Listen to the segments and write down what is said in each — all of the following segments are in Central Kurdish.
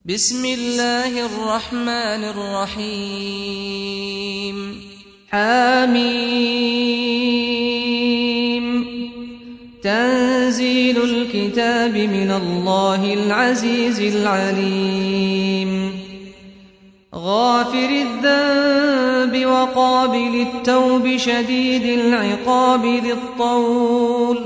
بسم الله الرحمن الرحيم حميم تنزيل الكتاب من الله العزيز العليم غافر الذنب وقابل التوب شديد العقاب ذي الطول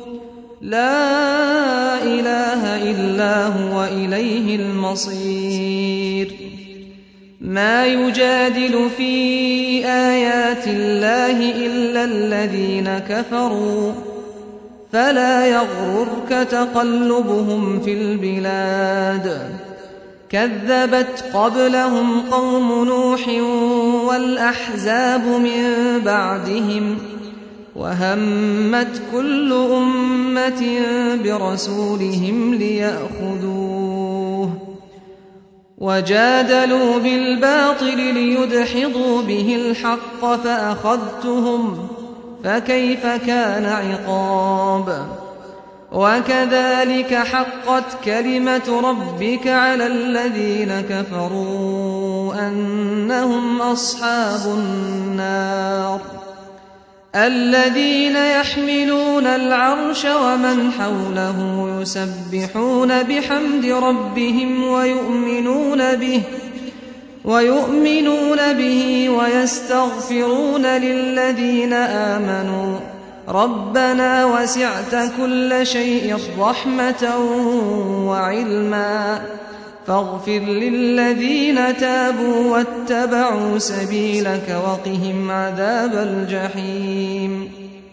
لا إله إلا هو إليه المصير ما يجادل في آيات الله إلا الذين كفروا فلا يغررك تقلبهم في البلاد كذبت قبلهم قوم نوح والأحزاب من بعدهم وهمت كل أمة برسولهم ليأخذوه وجادلوا بالباطل ليدحضوا به الحق فأخذتهم فكيف كان عقاب وكذلك حقت كلمة ربك على الذين كفروا أنهم أصحاب النار الذين يحملون العرش ومن حوله يسبحون بحمد ربهم ويؤمنون به ويستغفرون للذين آمنوا ربنا وسعت كل شيء رحمة وعلما فاغفر للذين تابوا واتبعوا سبيلك وقهم عذاب الجحيم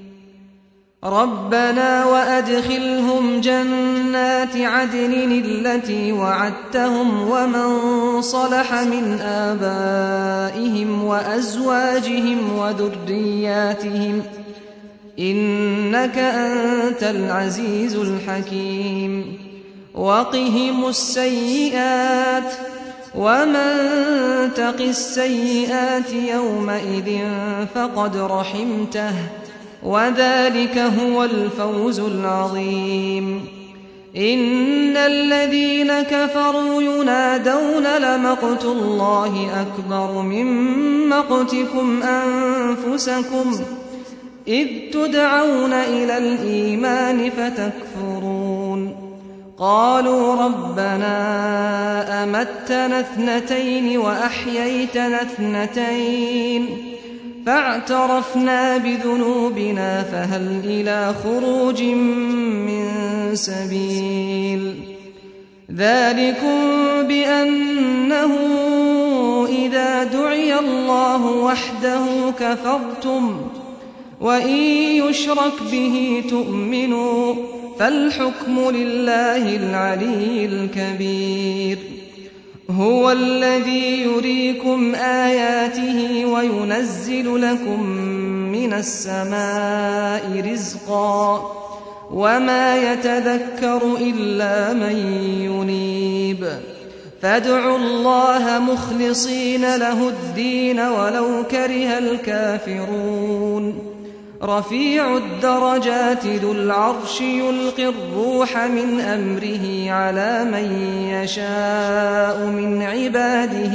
ربنا وأدخلهم جنات عدن التي وعدتهم ومن صلح من آبائهم وأزواجهم وذرياتهم إنك أنت العزيز الحكيم وقهم السيئات ومن تق السيئات يومئذ فقد رحمته وذلك هو الفوز العظيم إن الذين كفروا ينادون لمقت الله أكبر من مقتكم أنفسكم إذ تدعون إلى الإيمان فتكفرون قالوا ربنا أمتنا اثنتين وأحييتنا اثنتين فاعترفنا بذنوبنا فهل إلى خروج من سبيل ذلكم بأنه إذا دعي الله وحده كفرتم وإن يشرك به تؤمنوا فالحكم لله العلي الكبير هو الذي يريكم آياته وينزل لكم من السماء رزقا وما يتذكر إلا من ينيب فادعوا الله مخلصين له الدين ولو كره الكافرون رفيع الدرجات ذو العرش يلقي الروح من أمره على من يشاء من عباده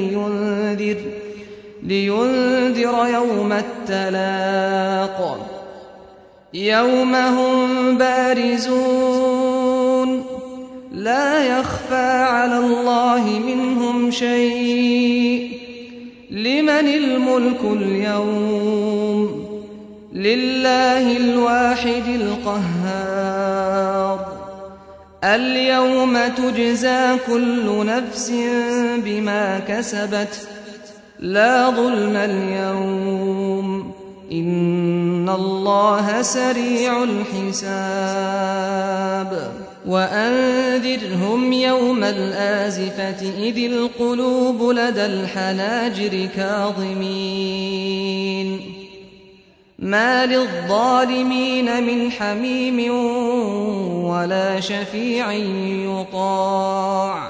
لينذر يوم التلاق يوم هم بارزون لا يخفى على الله منهم شيء لمن الملك اليوم لله الواحد القهار اليوم تجزى كل نفس بما كسبت لا ظلم اليوم إن الله سريع الحساب وأنذرهم يوم الآزفة إذ القلوب لدى الحناجر كاظمين ما للظالمين من حميم ولا شفيع يطاع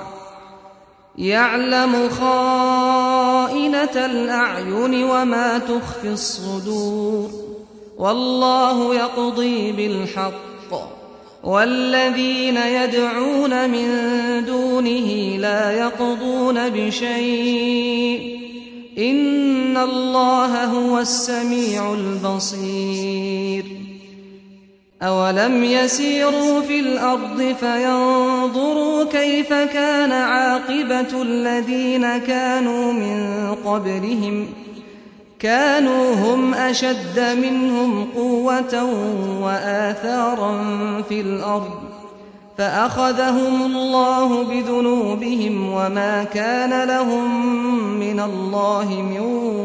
يعلم خائنة الأعين وما تخفي الصدور والله يقضي بالحق والذين يدعون من دونه لا يقضون بشيء إن الله هو السميع البصير أولم يسيروا في الأرض فينظروا كيف كان عاقبة الذين كانوا من قبلهم كانوا هم أشد منهم قوة وآثارا في الأرض فأخذهم الله بذنوبهم وما كان لهم من الله من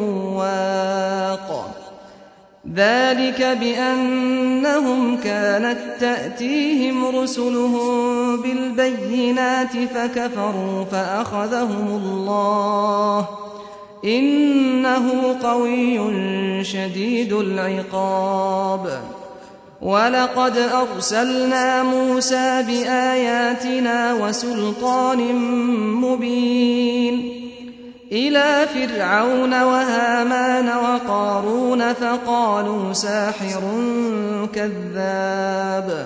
واق ذلك بأنهم كانت تأتيهم رسلهم بالبينات فكفروا فأخذهم الله إنه قوي شديد العقاب ولقد أرسلنا موسى بآياتنا وسلطان مبين إلى فرعون وهامان وقارون فقالوا ساحر كذاب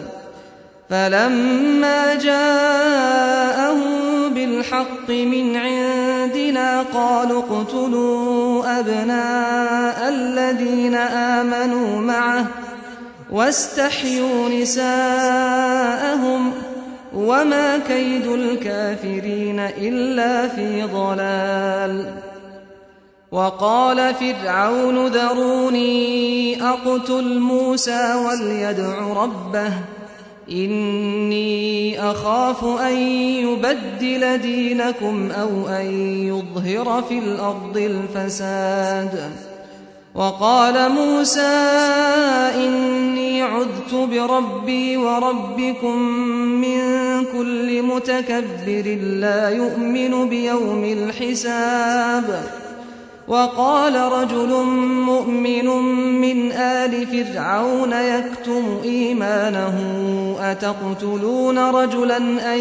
فلما جاءهم بالحق من عندنا قالوا اقتلوا أبناء الذين آمنوا معه واستحيوا نساءهم وما كيد الكافرين إلا في ضلال وقال فرعون ذروني أقتل موسى وليدع ربه إني أخاف أن يبدل دينكم أو أن يظهر في الأرض الفساد وقال موسى إني عذت بربي وربكم من كل متكبر لا يؤمن بيوم الحساب وقال رجل مؤمن من آل فرعون يكتم إيمانه أتقتلون رجلا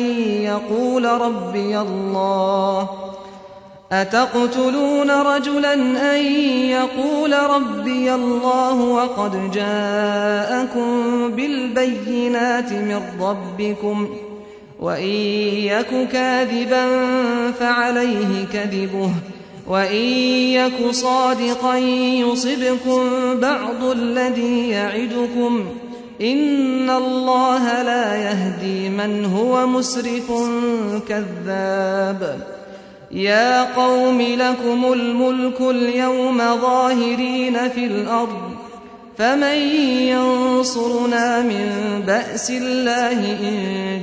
أن يقول ربي الله وقد جاءكم بالبينات من ربكم وإن يك كاذبا فعليه كذبه وإن يك صادقا يصبكم بعض الذي يعدكم إن الله لا يهدي من هو مسرف كذاب يا قوم لكم الملك اليوم ظاهرين في الأرض فمن ينصرنا من بأس الله إن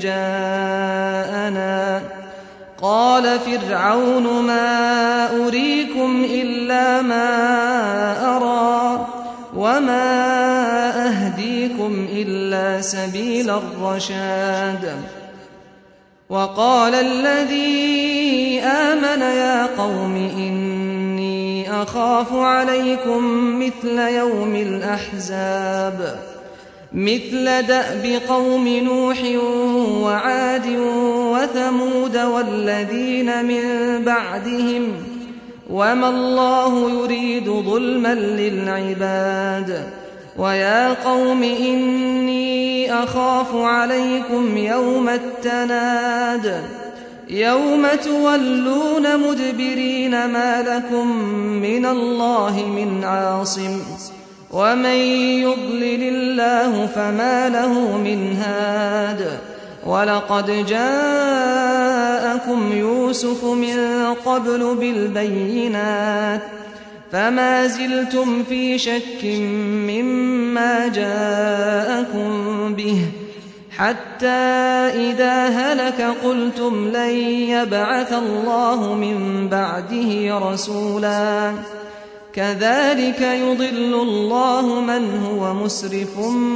جاءنا قال فرعون ما أريكم إلا ما أرى وما أهديكم إلا سبيل الرشاد وقال الذي آمن يا قوم إني أخاف عليكم مثل يوم الأحزاب مثل دأب قوم نوح وعاد وثمود والذين من بعدهم وما الله يريد ظلما للعباد ويا قوم إني أخاف عليكم يوم التناد يوم تولون مدبرين ما لكم من الله من عاصم ومن يضلل الله فما له من هاد ولقد جاءكم يوسف من قبل بالبينات فما زلتم في شك مما جاءكم به حتى إذا هلك قلتم لن يبعث الله من بعده رسولا كذلك يضل الله من هو مسرف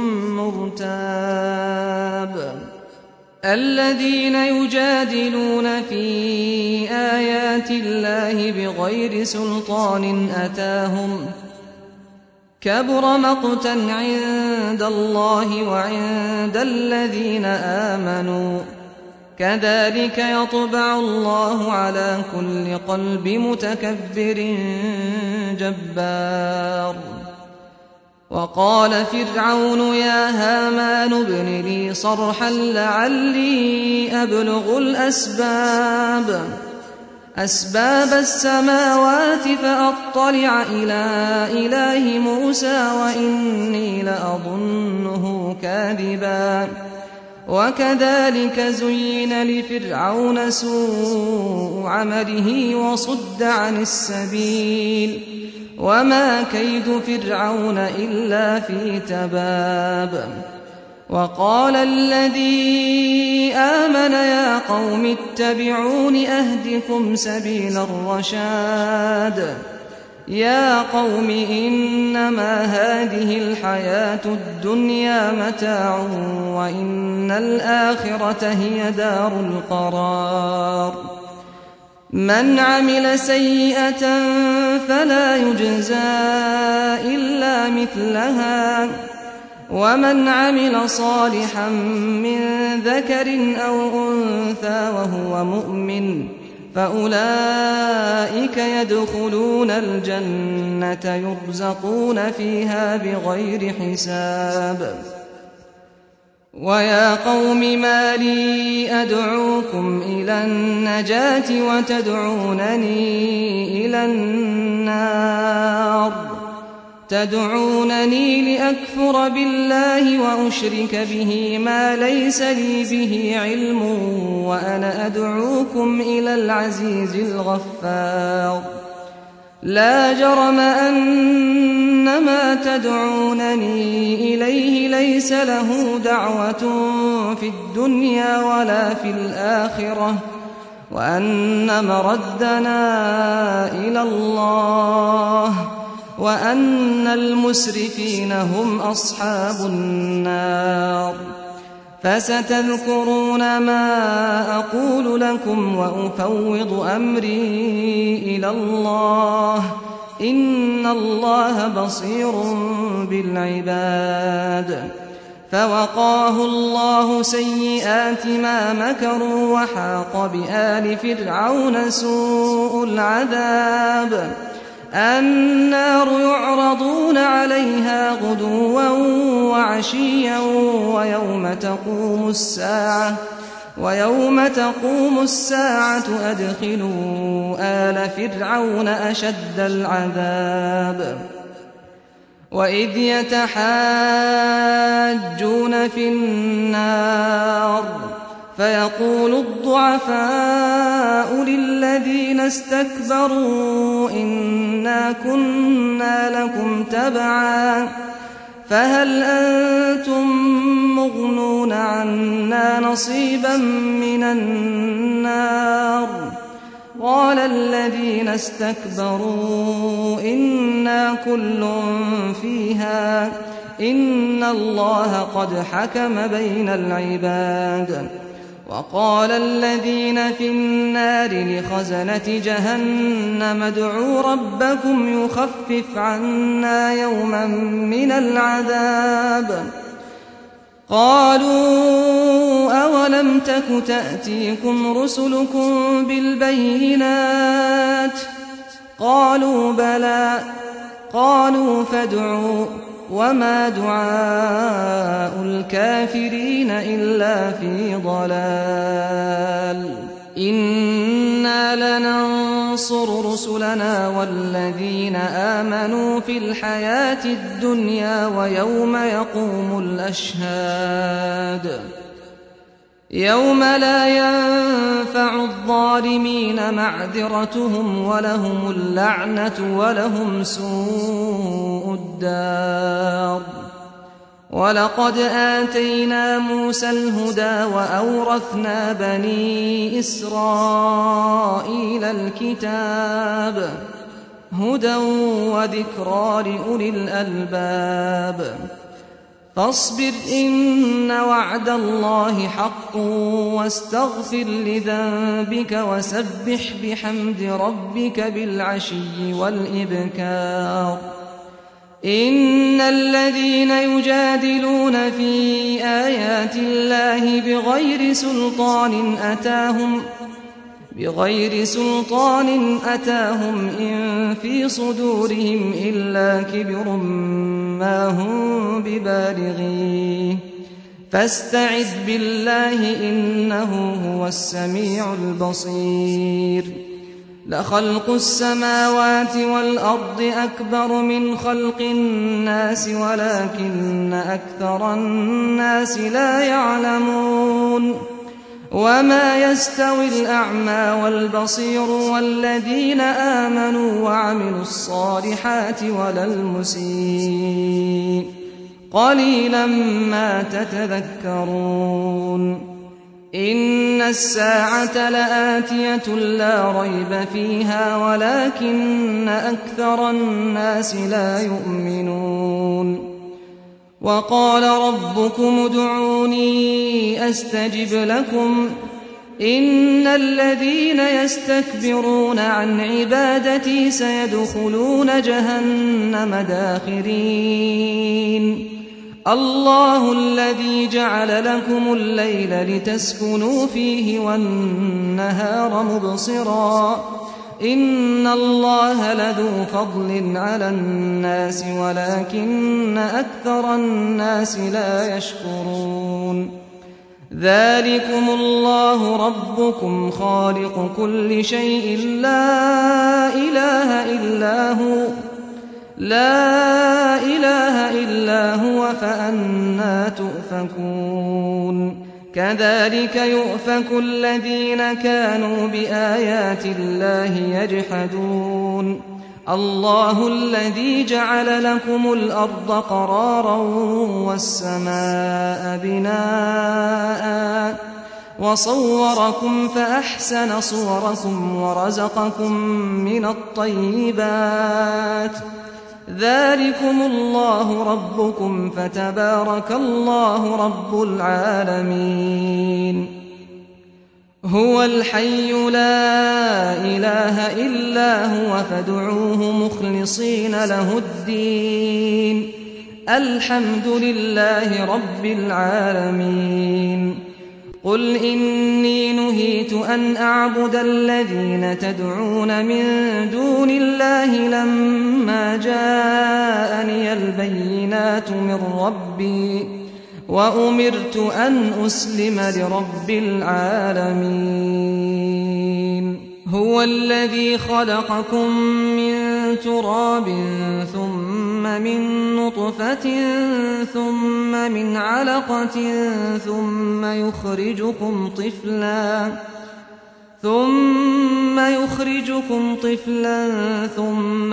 مرتاب الذين يجادلون في آيات الله بغير سلطان أتاهم كبر مقتا عند الله وعند الذين آمنوا كذلك يطبع الله على كل قلب متكبر جبار وقال فرعون يا هامان ابن لي صرحا لعلي أبلغ أسباب السماوات فأطلع إلى إله موسى وإني لأظنه كاذبا وكذلك زين لفرعون سوء عمله وصد عن السبيل وما كيد فرعون إلا في تباب وقال الذي آمن يا قوم اتبعون أهدكم سبيل الرشاد يا قوم إنما هذه الحياة الدنيا متاع وإن الآخرة هي دار القرار من عمل سيئة فلا يجزى إلا مثلها ومن عمل صالحا من ذكر أو أنثى وهو مؤمن فأولئك يدخلون الجنة يرزقون فيها بغير حساب ويا قوم ما لي أدعوكم إلى النجاة وتدعونني إلى النار تدعونني لأكفر بالله وأشرك به ما ليس لي به علم وأنا أدعوكم إلى العزيز الغفار لا جرم أن ما تدعونني إليه ليس له دعوة في الدنيا ولا في الآخرة وأن مردنا إلى الله وأن المسرفين هم أصحاب النار فستذكرون ما أقول لكم وأفوض أمري إلى الله إن الله بصير بالعباد فوقاه الله سيئات ما مكروا وحاق بآل فرعون سوء العذاب النار يعرضون عليها غدوا وعشيا ويوم تقوم الساعة أدخلوا آل فرعون أشد العذاب وإذ يتحاجون في النار فيقول الضعفاء للذين استكبروا إنا كنا لكم تبعا فهل أنتم مغنون عنا نصيبا من النار قال الذين استكبروا إنا كل فيها إن الله قد حكم بين العباد وقال الذين في النار لخزنة جهنم ادعوا ربكم يخفف عنا يوما من العذاب قالوا أولم تك تأتيكم رسلكم بالبينات قالوا بلى قالوا فادعوا وما دعاء الكافرين إلا في ضلال إنا لننصر رسلنا والذين آمنوا في الحياة الدنيا ويوم يقوم الأشهاد يوم لا ينفع الظالمين معذرتهم ولهم اللعنة ولهم سوء الدار ولقد آتينا موسى الهدى وأورثنا بني إسرائيل الكتاب هدى وذكرى لأولي الألباب فاصبر إن وعد الله حق واستغفر لذنبك وسبح بحمد ربك بالعشي والإبكار إن الذين يجادلون في آيات الله بغير سلطان بغير سلطان أتاهم إن في صدورهم إلا كبر ما هم ببالغيه فاستعذ بالله إنه هو السميع البصير لخلق السماوات والأرض أكبر من خلق الناس ولكن أكثر الناس لا يعلمون وما يستوي الأعمى والبصير والذين آمنوا وعملوا الصالحات ولا المسيء قليلا ما تتذكرون إن الساعة لآتية لا ريب فيها ولكن أكثر الناس لا يؤمنون وقال ربكم ادعوني أستجب لكم إن الذين يستكبرون عن عبادتي سيدخلون جهنم داخرين الله الذي جعل لكم الليل لتسكنوا فيه والنهار مبصرا إن الله لذو فضل على الناس ولكن أكثر الناس لا يشكرون ذلكم الله ربكم خالق كل شيء لا إله إلا هو فأنى تؤفكون كذلك يؤفك الذين كانوا بآيات الله يجحدون الله الذي جعل لكم الأرض قرارا والسماء بناء وصوركم فأحسن صوركم ورزقكم من الطيبات ذلكم الله ربكم فتبارك الله رب العالمين هو الحي لا إله إلا هو فادعوه مخلصين له الدين الحمد لله رب العالمين قل إني نهيت أن أعبد الذين تدعون من دون الله لما جاءني البينات من ربي وأمرت أن أسلم لرب العالمين هو الذي خلقكم من تراب ثم من نطفة ثم من علقة ثم يخرجكم طفلا ثم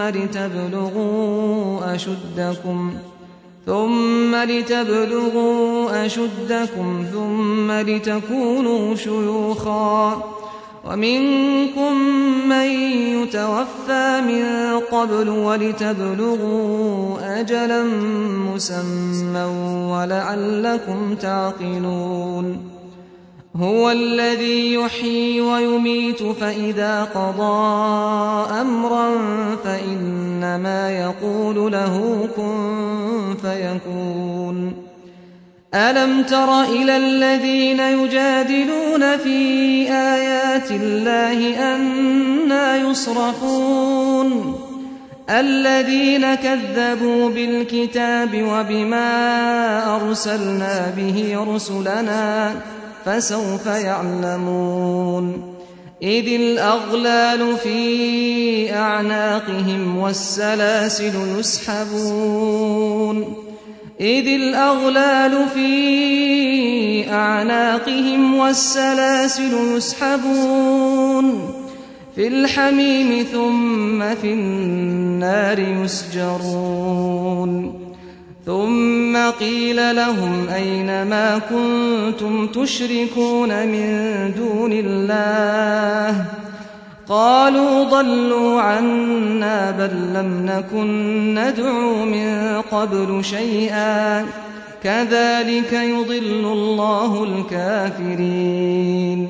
لتبلغوا أشدكم ثم لتكونوا شيوخا ومنكم من يتوفى من قبل ولتبلغوا أجلا مسمى ولعلكم تعقلون هو الذي يحيي ويميت فإذا قضى أمرا فإنما يقول له كن فيكون ألم تر إلى الذين يجادلون في آيات الله أنى يصرفون الذين كذبوا بالكتاب وبما أرسلنا به رسلنا فسوف يعلمون إذ الأغلال في أعناقهم والسلاسل يسحبون في الحميم ثم في النار يسجرون ثم قيل لهم أين ما كنتم تشركون من دون الله قالوا ضلوا عنا بل لم نكن ندعو من قبل شيئا كذلك يضل الله الكافرين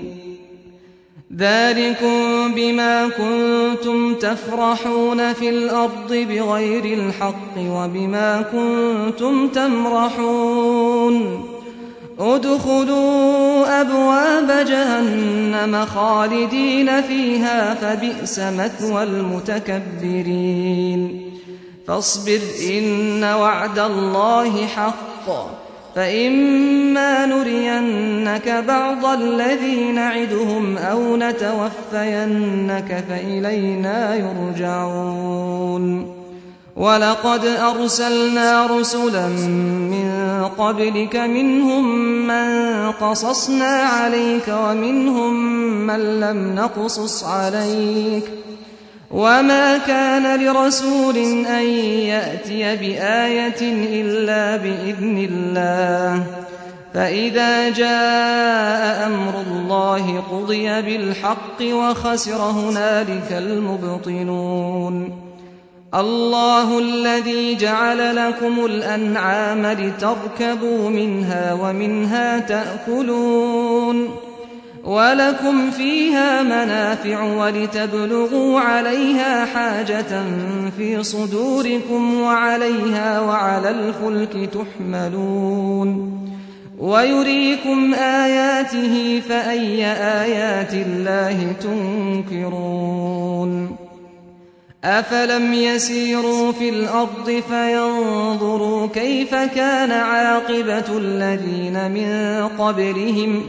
ذلكم بما كنتم تفرحون في الأرض بغير الحق وبما كنتم تمرحون ادخلوا أبواب جهنم خالدين فيها فبئس مثوى المتكبرين فاصبر إن وعد الله حق فإما نرينك بعض الذي نعدهم أو نتوفينك فإلينا يرجعون ولقد أرسلنا رسلا من قبلك منهم من قصصنا عليك ومنهم من لم نقصص عليك وما كان لرسول أن يأتي بآية إلا بإذن الله فإذا جاء أمر الله قضي بالحق وخسر هنالك المبطلون الله الذي جعل لكم الأنعام لتركبوا منها ومنها تأكلون ولكم فيها منافع ولتبلغوا عليها حاجة في صدوركم وعليها وعلى الفلك تحملون ويريكم آياته فأي آيات الله تنكرون أفلم يسيروا في الأرض فينظروا كيف كان عاقبة الذين من قبلهم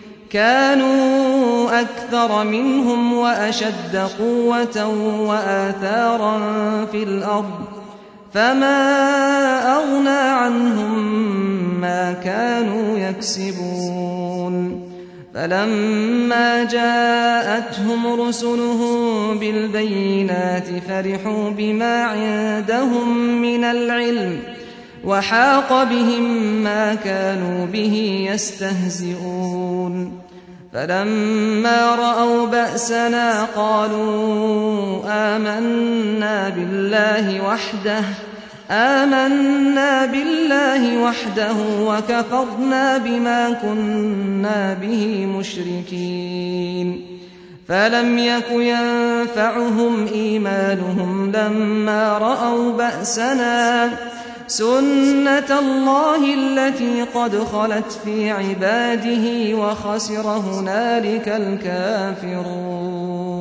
كانوا أكثر منهم وأشد قوة وآثارا في الأرض فما أغنى عنهم ما كانوا يكسبون فلما جاءتهم رسلهم بالبينات فرحوا بما عندهم من العلم وحاق بهم ما كانوا به يستهزئون فلما رأوا بأسنا قالوا آمنا بالله وحده وكفرنا بما كنا به مشركين فلم يك ينفعهم إيمانهم لما رأوا بأسنا سنة الله التي قد خلت في عباده وخسر هنالك الكافرون